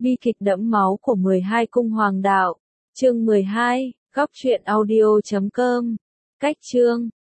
Bi kịch đẫm máu của 12 cung hoàng đạo. Chương 12, góc truyện audio.com. Cách chương